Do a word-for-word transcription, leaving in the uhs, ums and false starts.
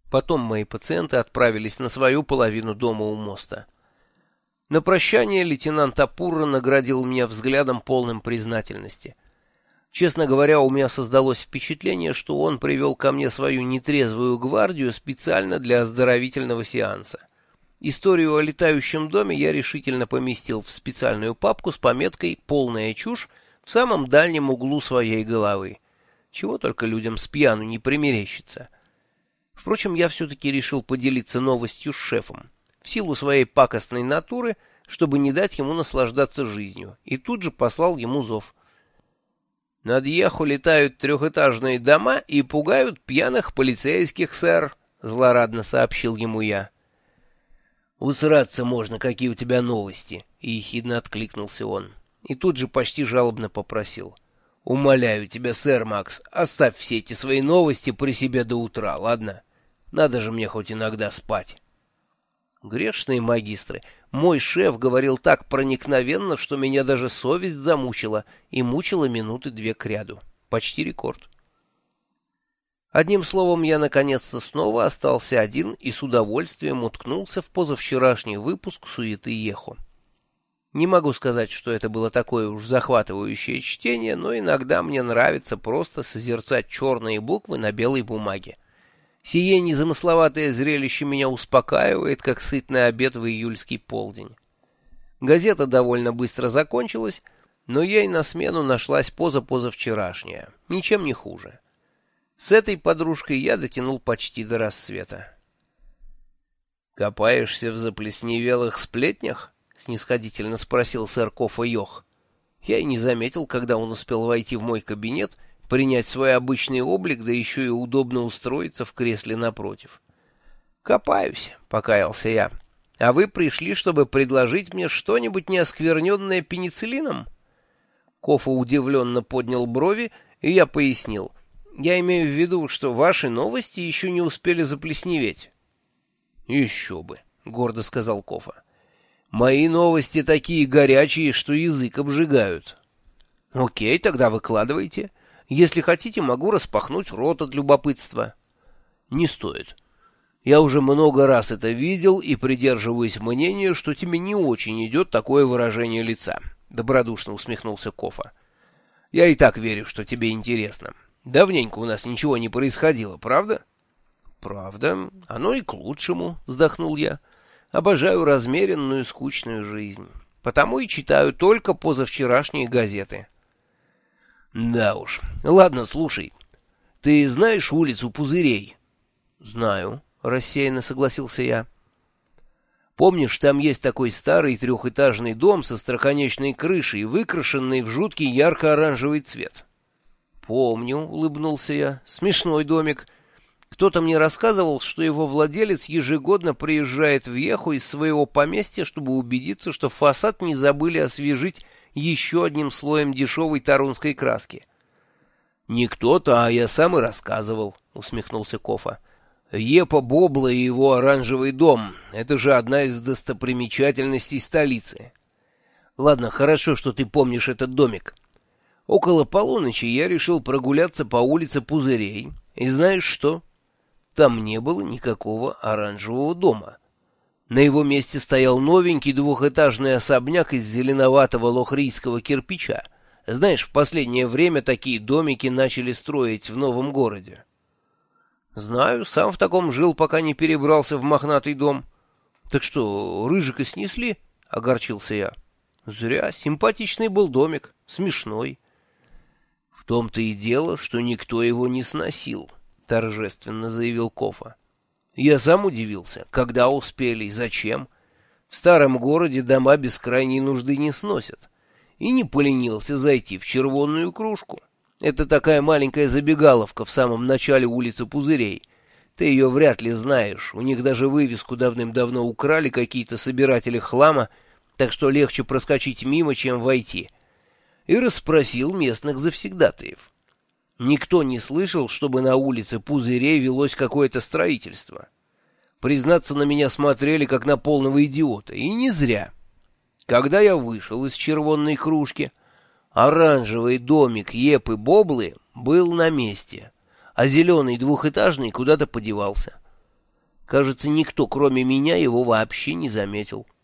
Потом мои пациенты отправились на свою половину дома у моста. На прощание лейтенант Апурра наградил меня взглядом полным признательности. Честно говоря, у меня создалось впечатление, что он привел ко мне свою нетрезвую гвардию специально для оздоровительного сеанса. Историю о летающем доме я решительно поместил в специальную папку с пометкой «Полная чушь» в самом дальнем углу своей головы. Чего только людям с пьяну не примерещится. Впрочем, я все-таки решил поделиться новостью с шефом, в силу своей пакостной натуры, чтобы не дать ему наслаждаться жизнью, и тут же послал ему зов. «Над Еху летают трехэтажные дома и пугают пьяных полицейских, сэр», — злорадно сообщил ему я. «Усраться можно, какие у тебя новости», — и ехидно откликнулся он. И тут же почти жалобно попросил. «Умоляю тебя, сэр Макс, оставь все эти свои новости при себе до утра, ладно? Надо же мне хоть иногда спать». Грешные магистры, мой шеф говорил так проникновенно, что меня даже совесть замучила и мучила минуты две кряду. Почти рекорд. Одним словом, я наконец-то снова остался один и с удовольствием уткнулся в позавчерашний выпуск «Суеты Ехо». Не могу сказать, что это было такое уж захватывающее чтение, но иногда мне нравится просто созерцать черные буквы на белой бумаге. Сие незамысловатое зрелище меня успокаивает, как сытный обед в июльский полдень. Газета довольно быстро закончилась, но ей на смену нашлась поза-позавчерашняя, ничем не хуже. С этой подружкой я дотянул почти до рассвета. «Копаешься в заплесневелых сплетнях?» — снисходительно спросил сэр Кофа Йох. Я и не заметил, когда он успел войти в мой кабинет, принять свой обычный облик, да еще и удобно устроиться в кресле напротив. «Копаюсь», — покаялся я. «А вы пришли, чтобы предложить мне что-нибудь неоскверненное пенициллином?» Кофа удивленно поднял брови, и я пояснил. «Я имею в виду, что ваши новости еще не успели заплесневеть». «Еще бы», — гордо сказал Кофа. «Мои новости такие горячие, что язык обжигают». «Окей, тогда выкладывайте. Если хотите, могу распахнуть рот от любопытства». «Не стоит. Я уже много раз это видел и придерживаюсь мнения, что тебе не очень идет такое выражение лица», — добродушно усмехнулся Кофа. «Я и так верю, что тебе интересно. Давненько у нас ничего не происходило, правда?» «Правда. Оно и к лучшему», — вздохнул я. «Обожаю размеренную скучную жизнь. Потому и читаю только позавчерашние газеты». «Да уж. Ладно, слушай. Ты знаешь улицу Пузырей?» «Знаю», — рассеянно согласился я. «Помнишь, там есть такой старый трехэтажный дом со остроконечной крышей, выкрашенный в жуткий ярко-оранжевый цвет?» «Помню», — улыбнулся я. «Смешной домик. Кто-то мне рассказывал, что его владелец ежегодно приезжает в Еху из своего поместья, чтобы убедиться, что фасад не забыли освежить еще одним слоем дешевой тарунской краски». «Не кто-то, а я сам и рассказывал», — усмехнулся Кофа. «Епа Бобла и его оранжевый дом — это же одна из достопримечательностей столицы». «Ладно, хорошо, что ты помнишь этот домик. Около полуночи я решил прогуляться по улице Пузырей, и знаешь что? Там не было никакого оранжевого дома. На его месте стоял новенький двухэтажный особняк из зеленоватого лохрийского кирпича. Знаешь, в последнее время такие домики начали строить в новом городе». «Знаю, сам в таком жил, пока не перебрался в мохнатый дом». «Так что, Рыжика снесли?» — огорчился я. «Зря, симпатичный был домик, смешной». «В том-то и дело, что никто его не сносил», — торжественно заявил Кофа. «Я сам удивился, когда успели и зачем. В старом городе дома без крайней нужды не сносят. И не поленился зайти в червонную кружку. Это такая маленькая забегаловка в самом начале улицы Пузырей. Ты ее вряд ли знаешь, у них даже вывеску давным-давно украли какие-то собиратели хлама, так что легче проскочить мимо, чем войти». И расспросил местных завсегдатаев. Никто не слышал, чтобы на улице Пузырей велось какое-то строительство. Признаться, на меня смотрели, как на полного идиота, и не зря. Когда я вышел из червонной кружки, оранжевый домик Епы Боблы был на месте, а зеленый двухэтажный куда-то подевался. Кажется, никто, кроме меня, его вообще не заметил.